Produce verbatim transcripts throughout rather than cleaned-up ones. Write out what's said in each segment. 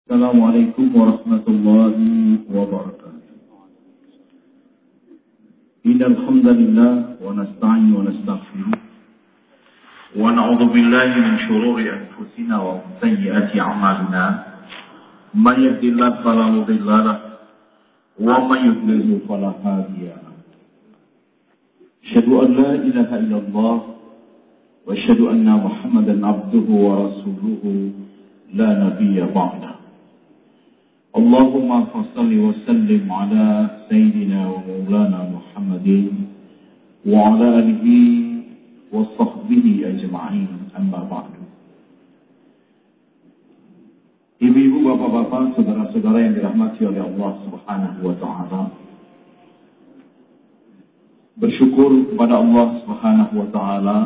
Assalamualaikum warahmatullahi wabarakatuh. Innal hamdalillah wa nasta'inu wa nastaghfiruh wa na'udzu billahi min shururi anfusina wa min sayyiati a'malina. May yahdihillahu fala mudilla lahu wa may yudlil fala hadiya lahu. Asyhadu an la ilaha illallah wa asyhadu anna Muhammadan abduhu wa rasuluhu la nabiyya ba'da. Allahumma salli wa sallim ala Sayyidina wa Maulana Muhammadin wa ala alihi wa sahbihi ajma'in, amma ba'du. Ibu-ibu, bapak-bapak, saudara-saudara yang dirahmati oleh Allah Subhanahu wa ta'ala, bersyukur kepada Allah Subhanahu wa ta'ala,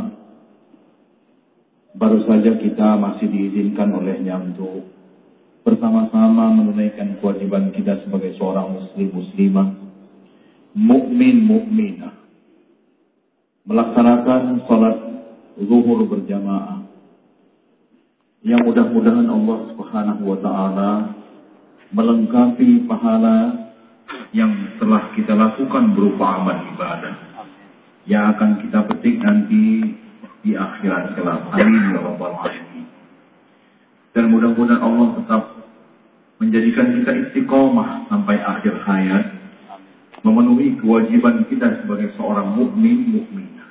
baru saja kita masih diizinkan olehnya untuk bersama-sama menunaikan kewajiban kita sebagai seorang muslim muslimah, mukmin mukminah, melaksanakan salat zuhur berjamaah, yang mudah-mudahan Allah Subhanahu wa ta'ala melengkapi pahala yang telah kita lakukan berupa amal ibadah yang akan kita petik nanti di akhirat kelak. Amin ya rabbal alamin. Dan mudah-mudahan Allah tetap menjadikan kita istiqomah sampai akhir hayat, memenuhi kewajiban kita sebagai seorang mukmin mukminah.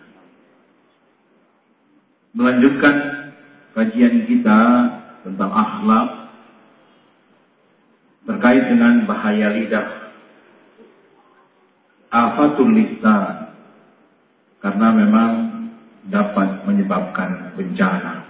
Melanjutkan kajian kita tentang akhlak terkait dengan bahaya lidah, afatul lisan, karena memang dapat menyebabkan bencana.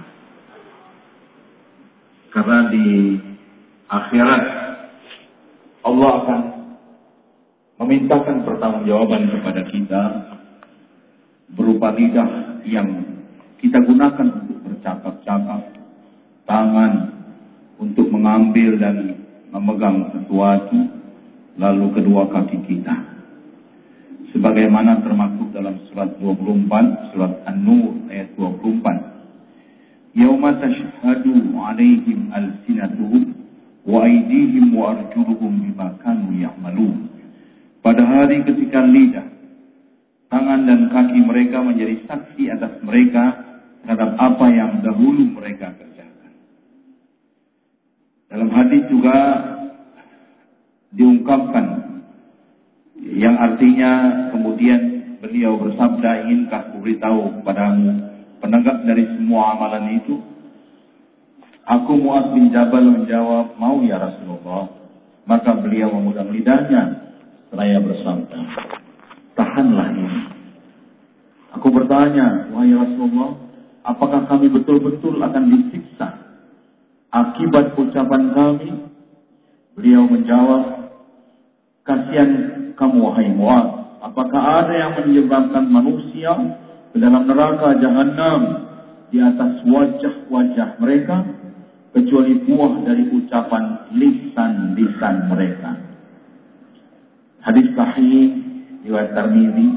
Karena di akhirat Allah akan memintakan pertanggungjawaban kepada kita berupa lidah yang kita gunakan untuk bercakap-cakap, tangan untuk mengambil dan memegang sesuatu, lalu kedua kaki kita. Sebagaimana termaktub dalam surat dua puluh empat, surat An-Nur ayat dua puluh empat. Yauma tashhadu 'alaihim alsinatuhum wa aydihim wa arjuluhum bima kanu ya'malun. Pada hari ketika lidah, tangan dan kaki mereka menjadi saksi atas mereka terhadap apa yang dahulu mereka kerjakan. Dalam hadis juga diungkapkan yang artinya kemudian beliau bersabda, inginkah kuberitahu kepadamu penegak dari semua amalan itu? Aku Mu'adz bin Jabal menjawab, mau ya Rasulullah. Maka beliau memegang lidahnya seraya bersabda, tahanlah ini. Aku bertanya, wahai Rasulullah, apakah kami betul-betul akan disiksa akibat ucapan kami? Beliau menjawab, kasihan kamu wahai Mu'adz, apakah ada yang menyebabkan manusia ke dalam neraka Jahannam di atas wajah-wajah mereka kecuali buah dari ucapan lisan-lisan mereka. Hadis sahih riwayat Tirmidzi.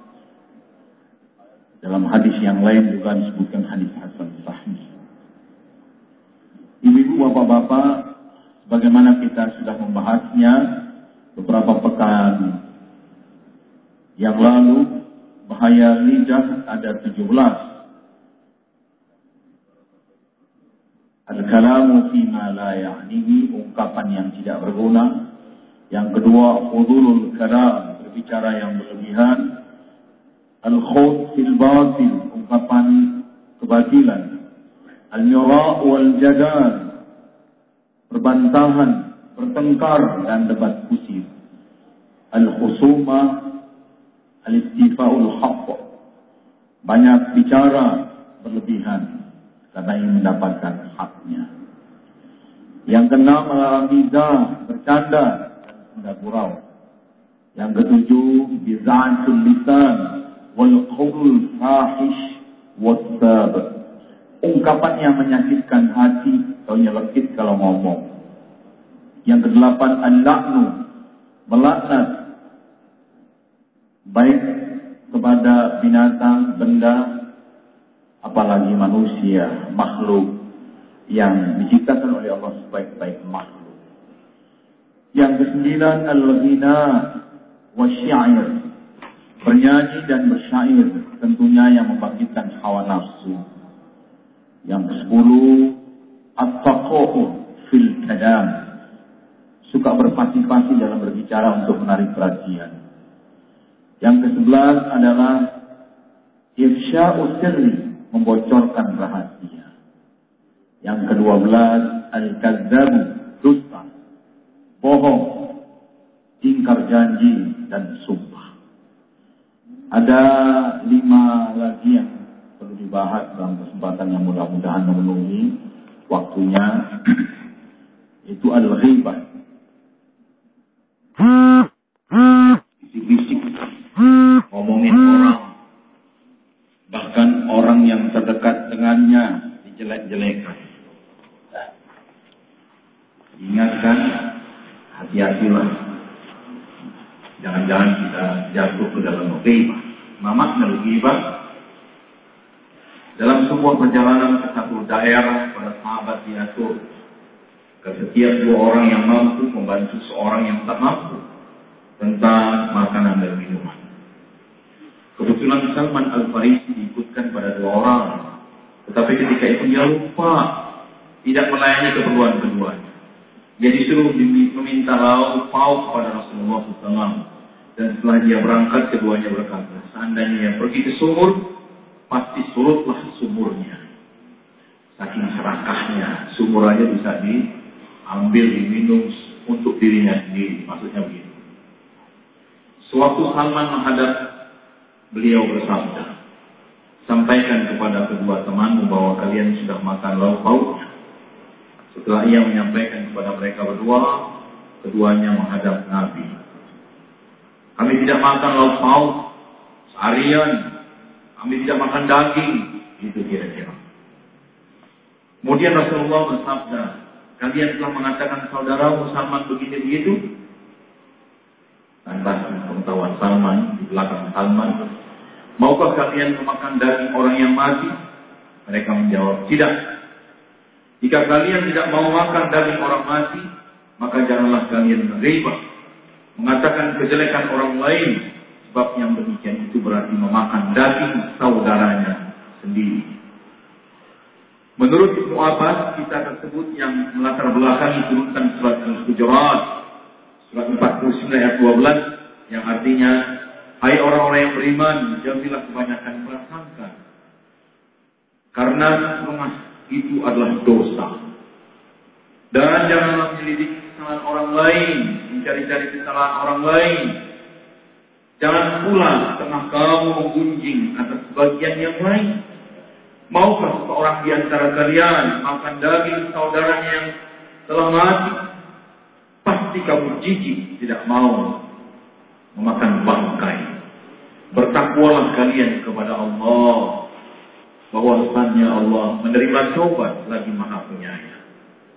Dalam hadis yang lain juga disebutkan hadis hasan sahih. Ibu-ibu, bapak-bapak, sebagaimana kita sudah membahasnya beberapa pekan yang lalu, bahaya lidah ada tujuh belas. Al-kalamu fima la ya'nihi, ungkapan yang tidak berguna. Yang kedua, fudulul kalam, berbicara yang berlebihan. Al-khawd fil batil, ungkapan kebatilan. Al-mira' wal jadal, perbantahan, bertengkar dan debat kusir. Al-khusumah, al-istifa'ul haqq, banyak bicara berlebihan karena ingin mendapatkan haknya. Yang keenam, al-mizah, bercanda dan senda gurau. Yang ketujuh, biz'atul lisan wal qaul fahish wasab, ungkapan yang menyakitkan hati atau nyelekit kalau ngomong. Yang kedelapan, al-la'nu, melaknat, baik kepada binatang, benda, apalagi manusia, makhluk yang diciptakan oleh Allah sebaik-baik makhluk. Yang kesembilan, al-ghina wa syair, bernyanyi dan bersyair, tentunya yang membangkitkan hawa nafsu. Yang kesepuluh, at-taqohu fil kalam, suka berpasi-pasi dalam berbicara untuk menarik perhatian. Yang kesebelas adalah ifsya'u sirri, membocorkan rahasia. Yang kedua belas, al-kazzabu, dusta, bohong, ingkar janji dan sumpah. Ada lima lagi yang perlu dibahas dalam kesempatan yang mudah-mudahan memenuhi waktunya. Itu al-ghibah, bisik-bisik, ngomongin orang, bahkan orang yang terdekat dengannya dijelek-jelekan. Ingatkan, hati-hatilah, jangan-jangan kita jatuh ke dalam ghibah. Makna ghibah, dalam sebuah perjalanan ke satu daerah, para sahabat diatur ke setiap dua orang yang mampu membantu seorang yang tak mampu tentang makanan dan minuman. Kebetulan Salman Al-Farisi diikutkan pada dua orang, tetapi ketika itu dia lupa, tidak melayani keperluan keduanya. Dia disuruh meminta lauk pauk kepada Rasulullah shallallahu alaihi wasallam, dan setelah dia berangkat keduanya berkata, seandainya yang pergi ke sumur, pasti surutlah sumurnya. Saking serakahnya, sumur aja bisa diambil, diminum untuk dirinya sendiri. Maksudnya begitu. Sewaktu Salman menghadap beliau bersabda, sampaikan kepada kedua temanmu bahwa kalian sudah makan lauk pauknya. Setelah ia menyampaikan kepada mereka berdua, keduanya menghadap Nabi. Kami tidak makan lauk pauk seharian, kami tidak makan daging, itu kira-kira. Kemudian Rasulullah bersabda, kalian telah mengatakan saudaramu Salman begini begitu. Tanpa pengetahuan Salman, di belakang Salman, maukah kalian memakan daging orang yang mati? Mereka menjawab, tidak. Jika kalian tidak mau makan daging orang mati, maka janganlah kalian ghibah, mengatakan kejelekan orang lain, sebab yang demikian itu berarti memakan daging saudaranya sendiri. Menurut Ibnu Abbas, kisah tersebut yang melatar belakangi turunkan surat Al-Hujurat, surat empat puluh sembilan ayat dua belas, yang artinya, hai orang-orang yang beriman, jauhilah kebanyakan prasangka, karena setengah itu adalah dosa. Dan janganlah menyelidiki kesalahan orang lain, mencari-cari kesalahan orang lain. Jangan pula setengah kamu menggunjing atas sebagian yang lain. Maukah seorang di antara kalian makan daging saudaranya yang telah mati? Pasti kamu jijik tidak mau memakan bangkai. Bertakwalah kalian kepada Allah, bahwasannya Allah menerima taubat lagi Maha Penyayang.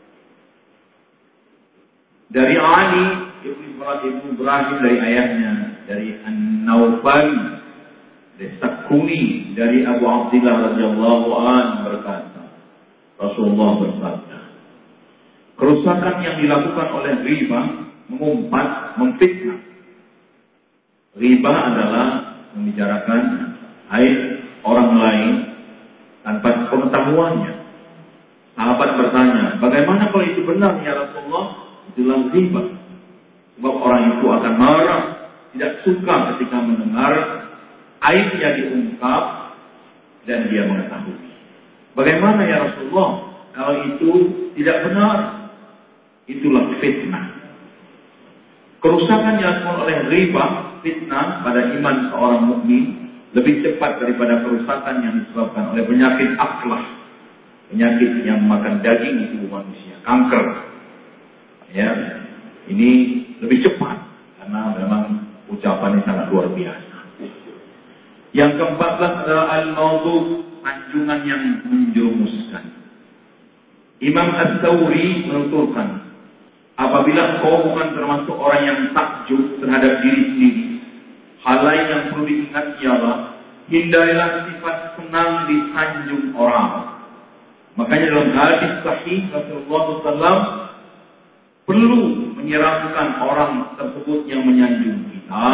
Dari Ali Ibnu Ibrahim dari ayahnya, dari An-Naufal dari Sakuni, dari Abu Abdillah radhiyallahu anhu berkata, Rasulullah bersabda, kerusakan yang dilakukan oleh riba mengumpat, memfitnah. Riba adalah membicarakan aib orang lain tanpa pengetahuannya. Sahabat bertanya, bagaimana kalau itu benar ya Rasulullah? Itulah riba. Sebab orang itu akan marah, tidak suka ketika mendengar aibnya diungkap dan dia mengetahui. Bagaimana ya Rasulullah kalau itu tidak benar? Itulah fitnah. Kerusakan yang dilakukan oleh riba, fitnah pada iman seorang mukmin lebih cepat daripada kerusakan yang disebabkan oleh penyakit akhlak, penyakit yang memakan daging tubuh manusia, kanker. Ya, ini lebih cepat karena memang ucapannya sangat luar biasa. Yang keempat belas adalah al-mawdu', sanjungan yang menjerumuskan. Imam As-Sawri menuturkan, apabila kau bukan termasuk orang yang takjub terhadap diri sendiri, hal lain yang perlu diingat ialah hindarilah sifat senang disanjung orang. Makanya dalam hadis sahih Rasulullah shallallahu alaihi wasallam perlu menyiramkan orang tersebut yang menyanjung kita,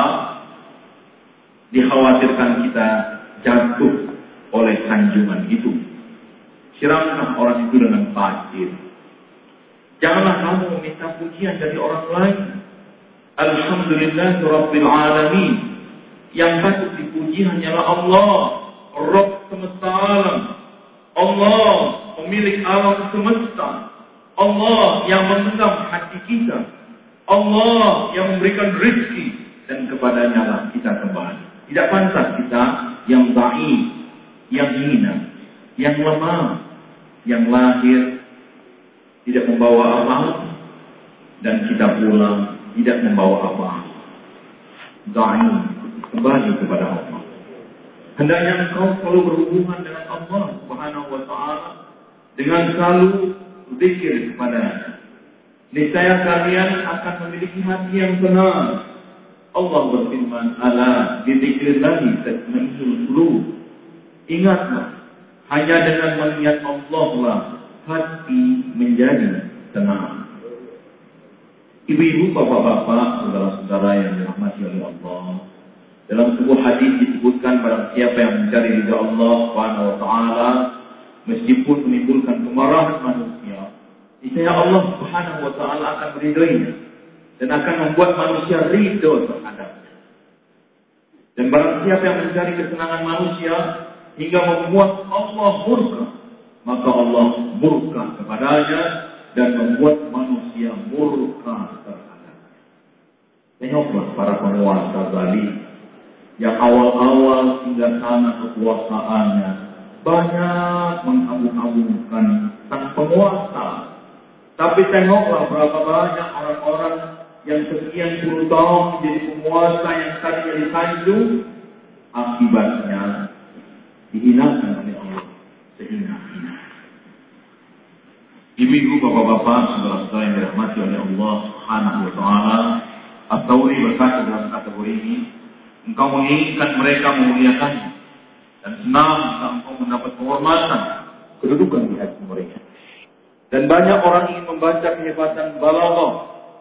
dikhawatirkan kita jatuh oleh sanjungan itu. Siramkan orang itu dengan pasir. Janganlah kamu meminta pujian dari orang lain. Alhamdulillahirabbil alamin. Yang patut dipuji hanyalah Allah, Rabb semesta alam. Allah pemilik alam semesta. Allah yang menggenggam hati kita. Allah yang memberikan rezeki, dan kepadanya lah kita kembali. Tidak pantas kita yang dhaif, yang hina, yang lemah, yang lahir tidak membawa apa-apa, dan kita pulang tidak membawa apa-apa. Dhaif, kembali kepada Allah. Hendaknya engkau selalu berhubungan dengan Allah Subhanahu wa taala dengan selalu zikir kepadanya. Niscaya kalian akan memiliki hati yang tenang. Allah berfirman, "Ala bi dzikrillahi tatma'innul qulub." Ingatlah, hanya dengan mengingat Allah lah hati menjadi tenang. Ibu-ibu, bapak-bapak, saudara-saudara yang dirahmati oleh Allah, dalam sebuah hadis disebutkan barang siapa yang mencari ridha Allah Subhanahu wa taala meskipun menimbulkan kemarahan manusia, niscaya Allah Subhanahu wa taala akan meridhoinya dan akan membuat manusia ridho terhadapnya. Dan barang siapa yang mencari kesenangan manusia hingga membuat Allah murka, maka Allah murka kepadanya dan membuat manusia murka terhadapnya. Tengoklah para penguasa zalim yang awal-awal hingga sana kekuasaannya banyak mengagung-agungkan sang penguasa. Tapi tengoklah berapa banyak orang-orang yang sekian puluh tahun menjadi penguasa yang tadinya disanjung, akibatnya dihinakan oleh Allah sehina-hina. Ibu-ibu, bapak-bapak, saudara-saudara yang dirahmati oleh Allah Subhanahu wa taala, At-Tawri berkata dalam kategori ini, engkau menginginkan mereka memuliakannya dan senang jika engkau mendapat penghormatan, kedudukan di hati mereka. Dan banyak orang ingin membaca kehebatan balaghah,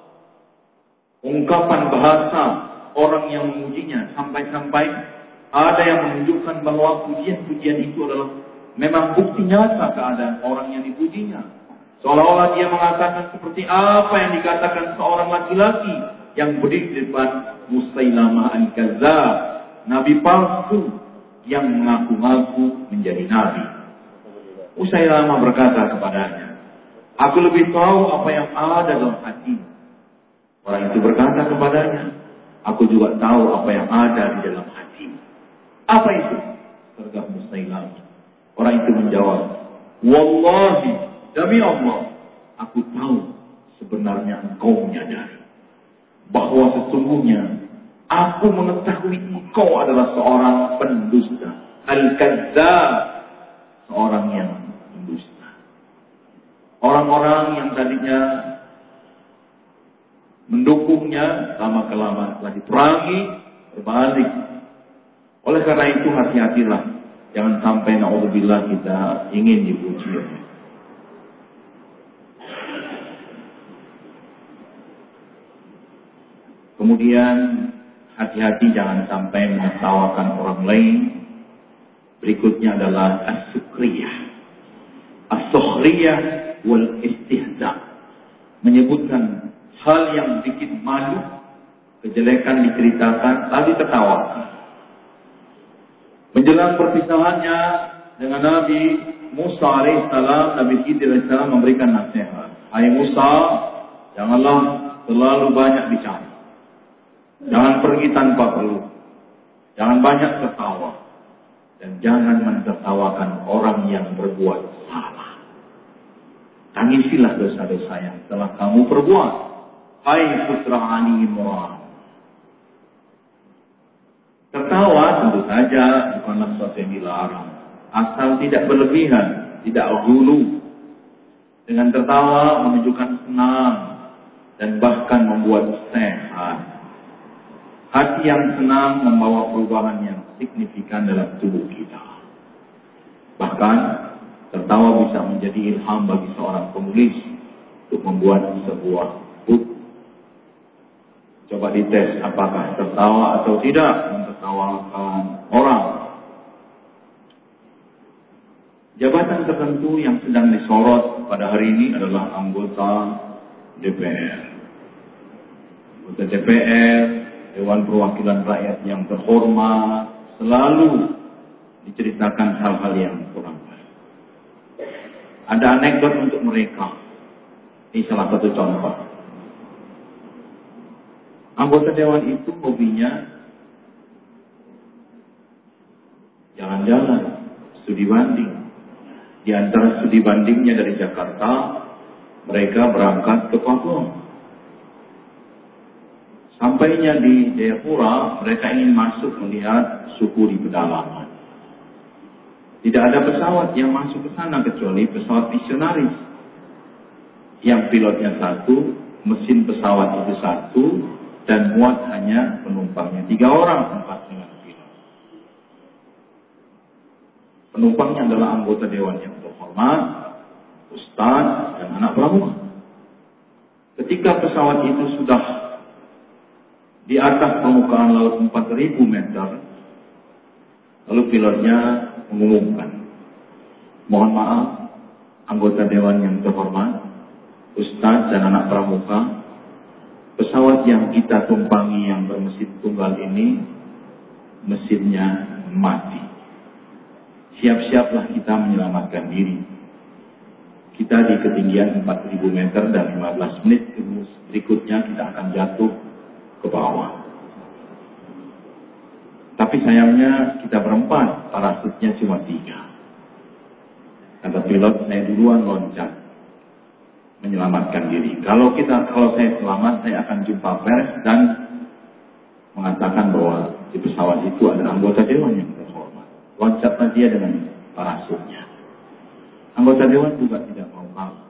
ungkapan bahasa orang yang memujinya, sampai-sampai ada yang menunjukkan bahwa pujian-pujian itu adalah memang bukti nyata keadaan orang yang dipujinya. Seolah-olah dia mengatakan seperti apa yang dikatakan seorang laki-laki yang berdiri di depan Musailamah al-Kazzab, nabi palsu yang mengaku-ngaku menjadi nabi. Musailamah berkata kepadanya, "Aku lebih tahu apa yang ada dalam hatimu." Orang itu berkata kepadanya, "Aku juga tahu apa yang ada di dalam hatimu." "Apa itu?" Tergah Musailamah. Orang itu menjawab, "Wallahi, demi Allah, aku tahu sebenarnya engkau menyadari bahwa sesungguhnya aku mengetahui engkau adalah seorang pendusta, al-kadzdzab, seorang yang pendusta." Orang-orang yang tadinya mendukungnya lama-kelamaan telah diperangi, berbalik. Oleh karena itu hati-hatilah, jangan sampai naudzubillah kita ingin dipuji. Kemudian hati-hati jangan sampai menertawakan orang lain. Berikutnya adalah as-sukhriyah. As-sukhriyah wal istihza. Menyebutkan hal yang bikin malu, kejelekan diceritakan, lalu tertawa. Menjelang perpisahannya dengan Nabi Musa alaihissalam, Nabi Khidir alaihissalam memberikan nasihat. "Hai Musa, janganlah terlalu banyak bicara. Jangan pergi tanpa perlu. Jangan banyak tertawa. Dan jangan mentertawakan orang yang berbuat salah. Tangisilah dosa-dosa yang telah kamu perbuat. Hai putra Ali Imran." Tertawa tentu saja bukanlah sesuatu yang dilarang, asal tidak berlebihan, tidak ghulu. Dengan tertawa menunjukkan senang dan bahkan membuat sehat. Hati yang senang membawa perubahan yang signifikan dalam tubuh kita. Bahkan tertawa bisa menjadi ilham bagi seorang penulis untuk membuat sebuah buku. Coba dites apakah tertawa atau tidak mentertawakan orang. Jabatan tertentu yang sedang disorot pada hari ini adalah anggota D P R. Anggota D P R, Dewan Perwakilan Rakyat yang terhormat, selalu diceritakan hal-hal yang kurang baik. Ada anekdot untuk mereka. Ini salah satu contoh. Anggota dewan itu hobinya jalan-jalan, studi banding. Di antara studi bandingnya dari Jakarta, mereka berangkat ke Papua. Sampainya di Jayapura, mereka ingin masuk melihat suku di pedalaman. Tidak ada pesawat yang masuk ke sana kecuali pesawat misionaris. Yang pilotnya satu, mesin pesawat itu satu, dan muat hanya penumpangnya tiga orang, empat dengan pilot. Penumpangnya adalah anggota dewan yang terhormat, ustaz, dan anak pramuka. Ketika pesawat itu sudah di atas permukaan laut empat ribu meter, lalu pilotnya mengumumkan, mohon maaf, anggota dewan yang terhormat, ustaz dan anak pramuka, pesawat yang kita tumpangi yang bermesin tunggal ini, mesinnya mati. Siap-siaplah kita menyelamatkan diri. Kita di ketinggian empat ribu meter dan lima belas menit berikutnya kita akan jatuh ke bawah. Tapi sayangnya kita berempat, parasutnya cuma tiga. Kata pilot, saya duluan loncat menyelamatkan diri. Kalau kita, kalau saya selamat, saya akan jumpa pers dan mengatakan bahwa di pesawat itu ada anggota dewan yang terhormat. Loncatlah dia dengan parasutnya. Anggota dewan juga tidak mau kalah.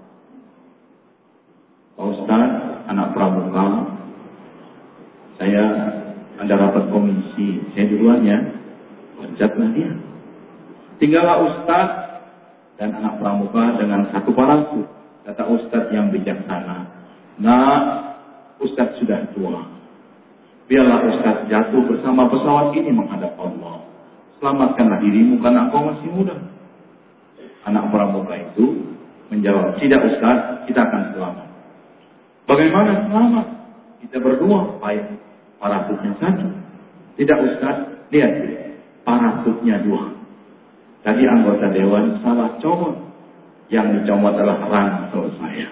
Pak Ustaz, anak pramuka, saya ada rapat komisi, saya duluan ya, loncatlah dia. Tinggallah Ustaz dan anak pramuka dengan satu parasut. Kata Ustaz yang bijaksana, nah Ustaz sudah tua, biarlah Ustaz jatuh bersama pesawat ini menghadap Allah. Selamatkanlah dirimu karena kau masih muda. Anak pramuka itu menjawab, tidak Ustaz, kita akan selamat. Bagaimana selamat? Kita berdua, baik parasutnya satu. Tidak Ustaz, lihat parasutnya dua. Tadi anggota dewan salah comot. Yang dicomot adalah ransel saya.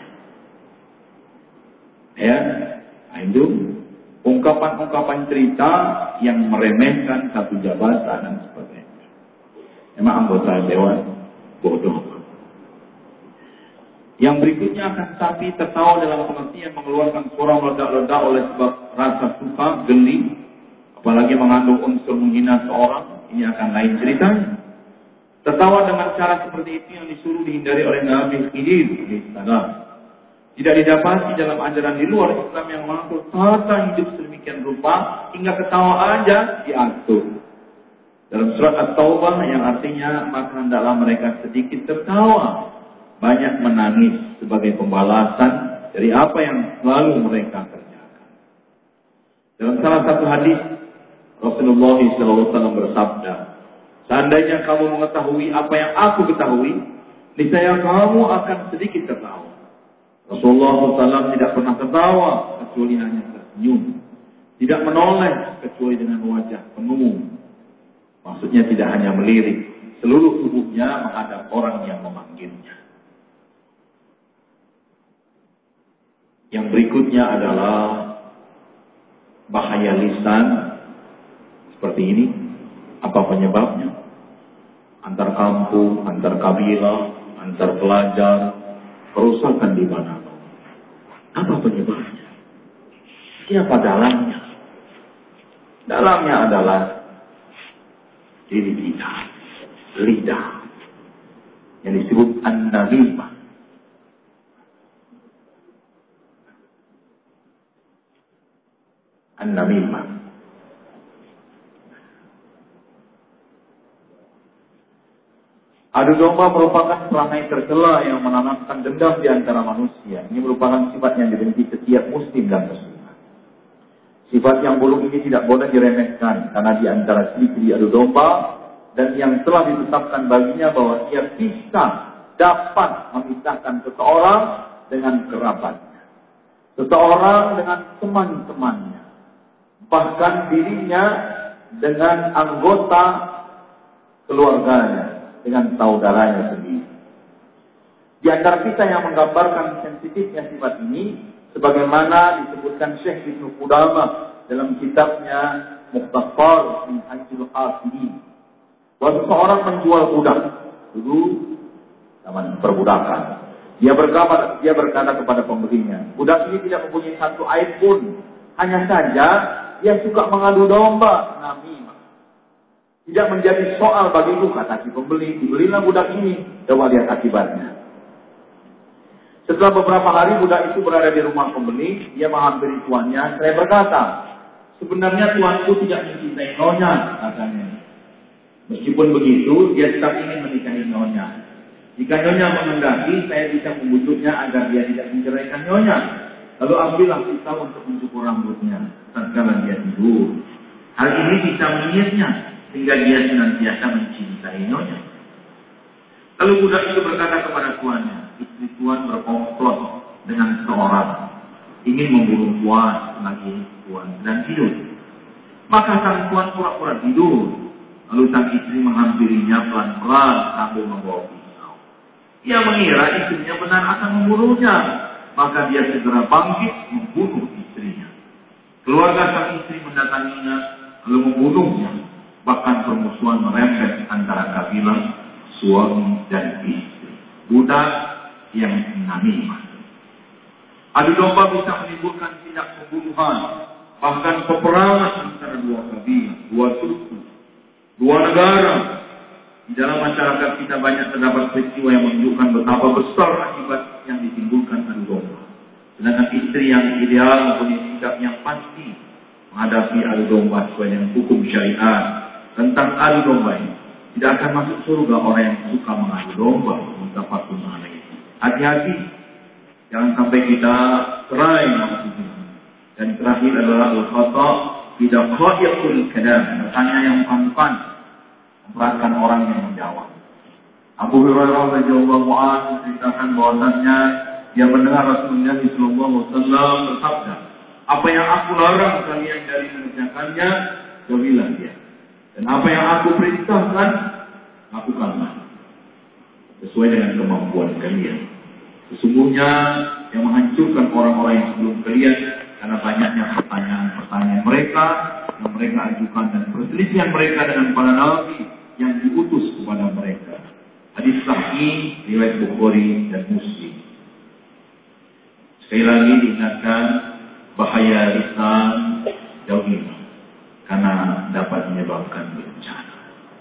Ya, itu ungkapan-ungkapan cerita yang meremehkan satu jabatan dan sebagainya. Memang anggota dewan bodoh. Yang berikutnya akan sapi tertawa dalam pengertian mengeluarkan suara meledak-ledak oleh sebab rasa suka, geli, apalagi mengandung unsur menghina seorang, ini akan lain ceritanya. Tertawa dengan cara seperti itu yang disuruh dihindari oleh Nabi Khidir. Tidak didapati dalam ajaran di luar Islam yang mengatur tata hidup sedemikian rupa hingga ketawa aja diatur. Dalam surat At-Taubah yang artinya maka hendaklah mereka sedikit tertawa, banyak menangis sebagai pembalasan dari apa yang selalu mereka kerjakan. Dalam salah satu hadis Rasulullah shallallahu alaihi wasallam bersabda, seandainya kamu mengetahui apa yang aku ketahui, niscaya kamu akan sedikit tertawa. Rasulullah shallallahu alaihi wasallam tidak pernah tertawa kecuali hanya tersenyum, tidak menoleh kecuali dengan wajah penuh. Maksudnya tidak hanya melirik, seluruh tubuhnya menghadap orang yang memanggilnya. Yang berikutnya adalah bahaya lisan seperti ini. Apa penyebabnya? Antar kampung, antar kabilah, antar pelajar, kerusakan di mana? Apa penyebabnya? Siapa dalangnya? Dalangnya adalah diri kita, lidah, yang disebut an-namimah. An-namimah. Adu domba merupakan perangai tercela yang menanamkan dendam di antara manusia. Ini merupakan sifat yang dibenci setiap muslim dan muslimah. Sifat yang buruk ini tidak boleh diremehkan, karena di antara ciri-ciri adu domba, dan yang telah ditetapkan baginya bahwa ia bisa dapat memisahkan seseorang dengan kerabatnya, seseorang dengan teman-temannya, bahkan dirinya dengan anggota keluarganya, dengan saudaranya sendiri. Di antara kita yang menggambarkan sensitifnya sifat ini, sebagaimana disebutkan Syekh Ibnu Qudamah dalam kitabnya Mukhtasar min Hajjil Qasidin, bahwa seseorang menjual budak dulu zaman perbudakan. Dia berkata, dia berkata kepada pembelinya, budak ini tidak mempunyai satu aib pun, hanya saja dia suka mengadu domba, namimah. Tidak menjadi soal bagiku, kata si pembeli, dibelilah budak ini. Coba lihat akibatnya. Setelah beberapa hari budak itu berada di rumah pembeli, dia menghampiri tuannya. Saya berkata, sebenarnya tuanku tidak mencintai nyonya, katanya. Meskipun begitu, dia tetap ingin menikahi nyonya. Jika nyonya mengendaki, saya bisa membujuknya agar dia tidak menceraikan nyonya. Lalu ambillah pisau untuk mencukur rambutnya tatkala dia tidur. Hal ini bisa menyiasatnya sehingga dia senantiasa mencintai nyonya. Lalu budak itu berkata kepada tuannya, istri tuan berkomplot dengan seorang, ingin membunuh tuan selagi tuan sedang tidur. Maka sang tuan pura-pura tidur. Lalu sang istri menghampirinya pelan-pelan sambil membawa pisau. Ia mengira istrinya benar akan membunuhnya. Maka dia segera bangkit membunuh istrinya. Keluarga sang istri mendatanginya lalu membunuhnya. Bahkan permusuhan merembet antara kabilah suami dan istri. Budak yang namimah. Adu domba bisa menimbulkan tindak pembunuhan, bahkan peperangan antara dua kabilah, dua suku, dua negara. Di dalam masyarakat kita banyak terdapat peristiwa yang menunjukkan betapa besar akibat yang ditimbulkan adu domba. Sedangkan istri yang ideal mempunyai sikap yang pasti menghadapi adu domba sesuai dengan hukum syariat tentang adu domba ini. Tidak akan masuk surga orang yang suka mengadu domba. Muttafaqun alaih. Hati-hati, jangan sampai kita cerai maksudnya. Dan terakhir adalah al-khata tidak khayyatul kalam, bertanya yang bukan-bukan, memberatkan orang yang menjawab. Abu Hurairah radhiyallahu anhu menceritakan bahwasannya dia mendengar Rasulullah sallallahu alaihi wasallam bersabda, apa yang aku larang kalian dari mengerjakannya, jauhilah dia. Dan apa yang aku perintahkan, lakukanlah sesuai dengan kemampuan kalian. Sesungguhnya yang menghancurkan orang-orang yang sebelum kalian karena banyaknya pertanyaan-pertanyaan mereka yang mereka ajukan dan perselisihan mereka dengan para nabi yang diutus kepada mereka. Hadis sahih riwayat Bukhari dan Muslim. Sekali lagi diingatkan bahaya lisan jauhi karena dapat menyebabkan bencana.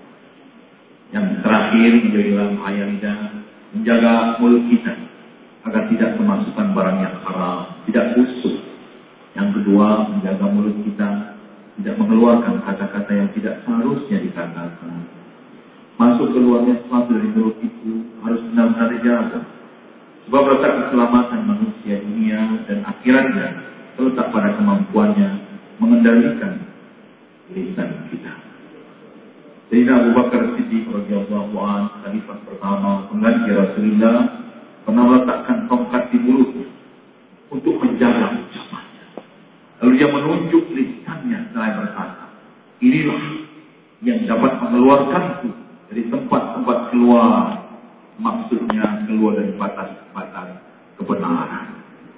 Yang terakhir menjadilah bahaya lidah, menjaga mulut kita agar tidak kemasukan barang yang haram, tidak busuk. Yang kedua, menjaga mulut kita tidak mengeluarkan kata-kata yang tidak seharusnya dikatakan. Masuk keluarnya sesuatu dari mulut itu harus benar-benar dijaga. Sebab letak keselamatan manusia dunia dan akhiratnya terletak pada kemampuannya mengendalikan lisan kita. Sayyidina Abu Bakar Siddiq radhiyallahu anhu, khalifah pertama pengganti Rasulullah, pernah meletakkan tongkat di mulutnya untuk menjaga ucapannya. Lalu dia menunjuk lisannya seraya berkata, inilah yang dapat mengeluarkanku dari tempat-tempat keluar, maksudnya keluar dari batas-batas kebenaran.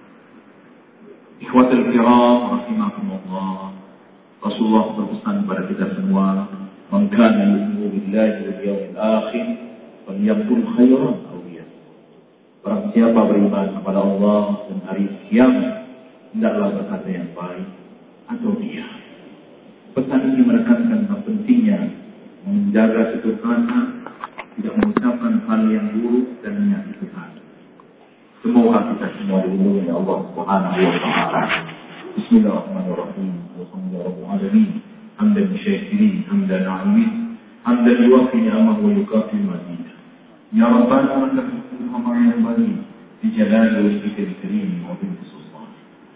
Ikhwatul kiram rahimakumullah, Rasulullah berpesan kepada kita semua, man kana yu'minu billahi wal yawmil akhir falyaqul khairan aw liyasmut. Barang siapa beriman kepada Allah dan hari kiamat, hendaklah berkata yang baik atau diam. Pesan ini menekankan tentang pentingnya menjaga tutur kata, tidak mengucapkan hal yang buruk dan menyakiti hati. Semoga kita semua dilindungi oleh Allah Subhanahu wa taala. Bismillahirrahmanirrahim. Alhamdulillahirabbil alamin. Hamdan syakirin, hamdan na'imin, hamdan yuwafi ni'amahu wa yukafi mazidah. Ya Rabbana lakal hamdu wa ma yanbaghi li jalali wajhikal karim wa bi sultanik.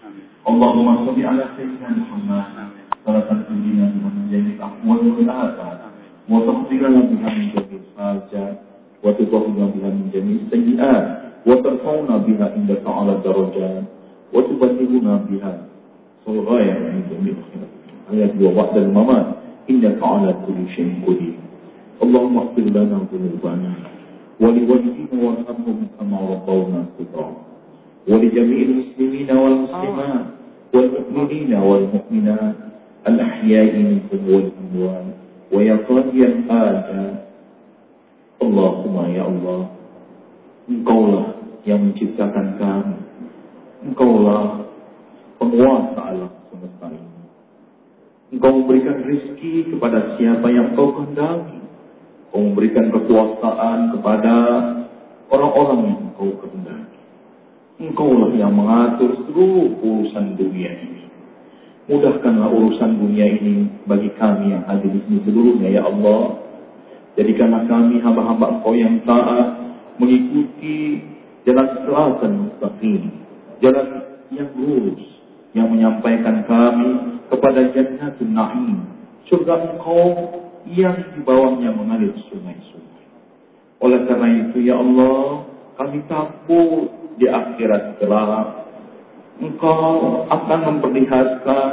Allahumma sholli ala sayyidina Muhammad salatan tunjina biha min jami'il ahwal wal afat wa taghfirana biha min jami'il hajat wa tutahhirna biha min jami'is sayyi'at wa tarfa'una biha indaka 'ala darajat wa tuballighuna biha ghaya min jami'il khairat ayat wa ba'da al-mamat innaka 'ala kulli syai'in qadir. Allahumma ighfir lana dhunubana wa liwalidina warhamhum kama rabbawna shighara ولجميع المسلمين والمسلمات والمؤمنين والمؤمنات الأحياء منهم والأموات ويا قاضي الحاجات Allahumma ya Allah, Engkaulah yang menciptakan kami, Engkaulah penguasa alam semesta ini. Engkau memberikan rezeki kepada siapa yang Engkau kehendaki. Engkau memberikan kekuasaan kepada orang-orang yang Engkau kehendaki. Engkaulah yang mengatur seluruh urusan dunia ini. Mudahkanlah urusan dunia ini bagi kami yang hadir di sini seluruhnya ya Allah. Jadikanlah kami hamba-hamba Engkau yang taat, mengikuti jalan siratan mustaqim, jalan yang lurus, yang menyampaikan kami kepada Jannatul Na'im, surga Engkau yang di bawahnya mengalir sungai-sungai. Oleh karena itu ya Allah, kami takut di akhirat kelak Engkau akan memperlihatkan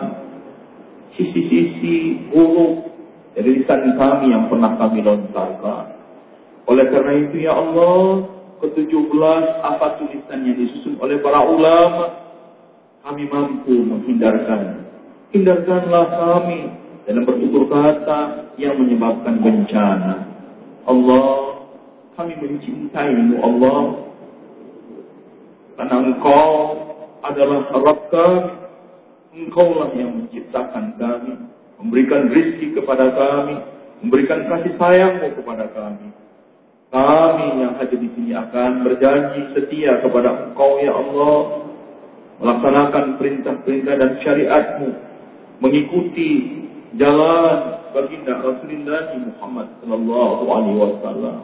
sisi-sisi buruk dari lisan kami yang pernah kami lontarkan. Oleh karena itu ya Allah, ketujuh belas apa tulisan yang disusun oleh para ulama kami mampu menghindarkan. Hindarkanlah kami dalam bertutur kata yang menyebabkan bencana. Allah, kami mencintai-Mu Allah, karena Engkau adalah Rabb kami. Engkaulah yang menciptakan kami, memberikan rezeki kepada kami, memberikan kasih sayang-Mu kepada kami. Kami yang hadir di sini akan berjanji setia kepada Engkau ya Allah, melaksanakan perintah-perintah dan syariat-Mu, mengikuti jalan baginda Rasulullah Muhammad sallallahu alaihi wasallam.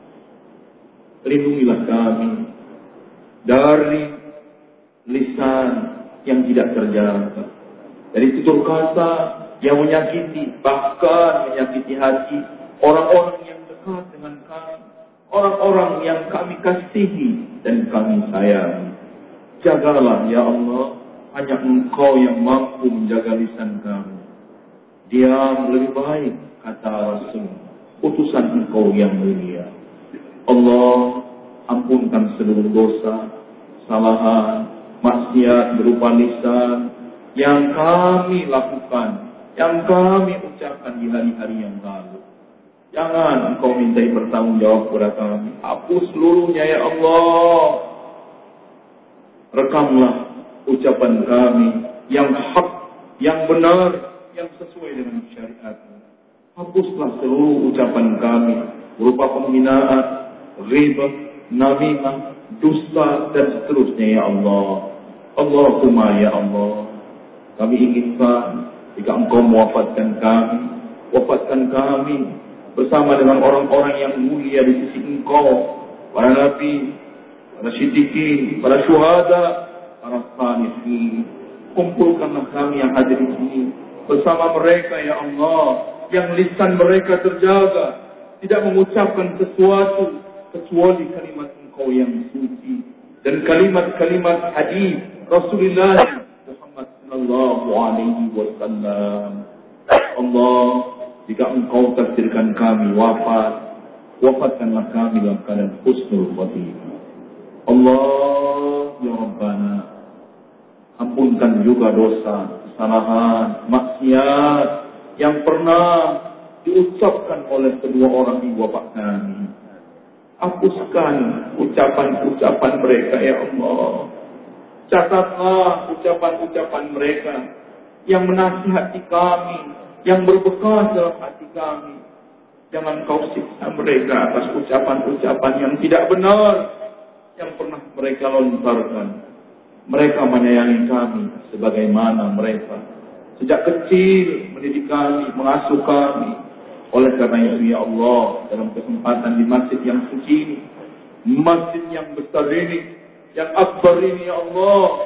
Lindungilah kami dari lisan yang tidak terjaga, dari tutur kata yang menyakiti, bahkan menyakiti hati orang-orang yang dekat dengan kami, orang-orang yang kami kasihi dan kami sayangi. Jagalah ya Allah, hanya Engkau yang mampu menjaga lisan kami. Diam lebih baik, kata Rasul, utusan Engkau yang mulia. Allah, ampunkan seluruh dosa, kesalahan, maksiat berupa lisan yang kami lakukan, yang kami ucapkan di hari-hari yang lalu. Jangan Engkau mintai bertanggungjawab kepada kami. Hapus seluruhnya ya Allah. Rekamlah ucapan kami yang hak, yang benar, yang sesuai dengan syariat-Mu. Hapuslah seluruh ucapan kami berupa penghinaan, ghibah, namimah, dusta dan seterusnya ya Allah. Allahumma ya Allah, kami inginkan jika Engkau mewafatkan kami, wafatkan kami bersama dengan orang-orang yang mulia di sisi Engkau, para nabi, para siddiqin, para syuhada, para salihin. Kumpulkanlah kami yang hadir di sini bersama mereka ya Allah, yang lisan mereka terjaga, tidak mengucapkan sesuatu kecuali kalimat Engkau yang suci dan kalimat-kalimat hadis Rasulullah Muhammad sallallahu alaihi wasallam. Allah, jika Engkau takdirkan kami wafat, wafatkanlah kami dalam keadaan husnul khatimah. Allah ya Rabbana, ampunkan juga dosa, kesalahan, maksiat yang pernah diucapkan oleh kedua orang ibu bapak kami. Hapuskan ucapan-ucapan mereka ya Allah. Catatlah ucapan-ucapan mereka yang menasihati kami, yang berbekas dalam hati kami. Jangan Kau siksa mereka atas ucapan-ucapan yang tidak benar yang pernah mereka lontarkan. Mereka menyayangi kami sebagaimana mereka sejak kecil mendidik kami, mengasuh kami. Oleh karena itu ya Allah, dalam kesempatan di masjid yang suci ini, masjid yang besar ini, yang akbar ini ya Allah,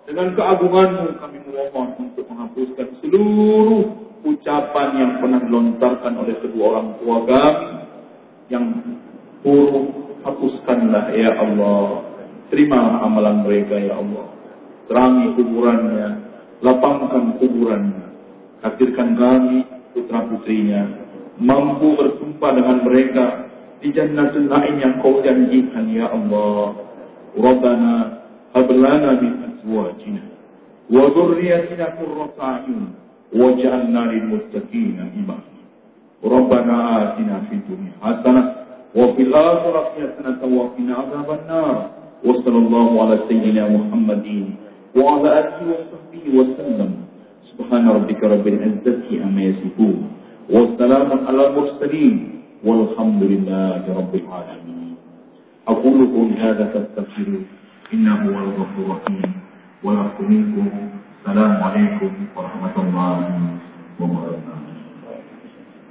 Dengan keagungan-Mu kami memohon untuk menghapuskan seluruh ucapan yang pernah dilontarkan oleh kedua orang tua kami yang buruk. Hapuskanlah ya Allah. Terima amalan mereka ya Allah. Terangi kuburannya, lapangkan kuburannya. Hadirkan kami putra putrinya mampu berjumpa dengan mereka di jannatul na'im yang Kau janjikan ya Allah. Rabbana hab lana min azwajina wa dhurriyyatina qurrata a'yun waj'alna lil muttaqina imama. Rabbana atina fid dunya hasanah wa fil akhirati hasanah wa qina adzaban nar. Wa sallallahu ala sayyidina Muhammadin wa ala alihi wa sahbihi wa sallam. Subhana rabbika rabbil izzati amma yasifun wa salamun ala mursalin walhamdulillahi rabbil alamin. Aqulu qawli hadha fastaghfiruh innahu huwal ghafurur rahim. Wa lakum minkum. Assalamu alaikum warahmatullahi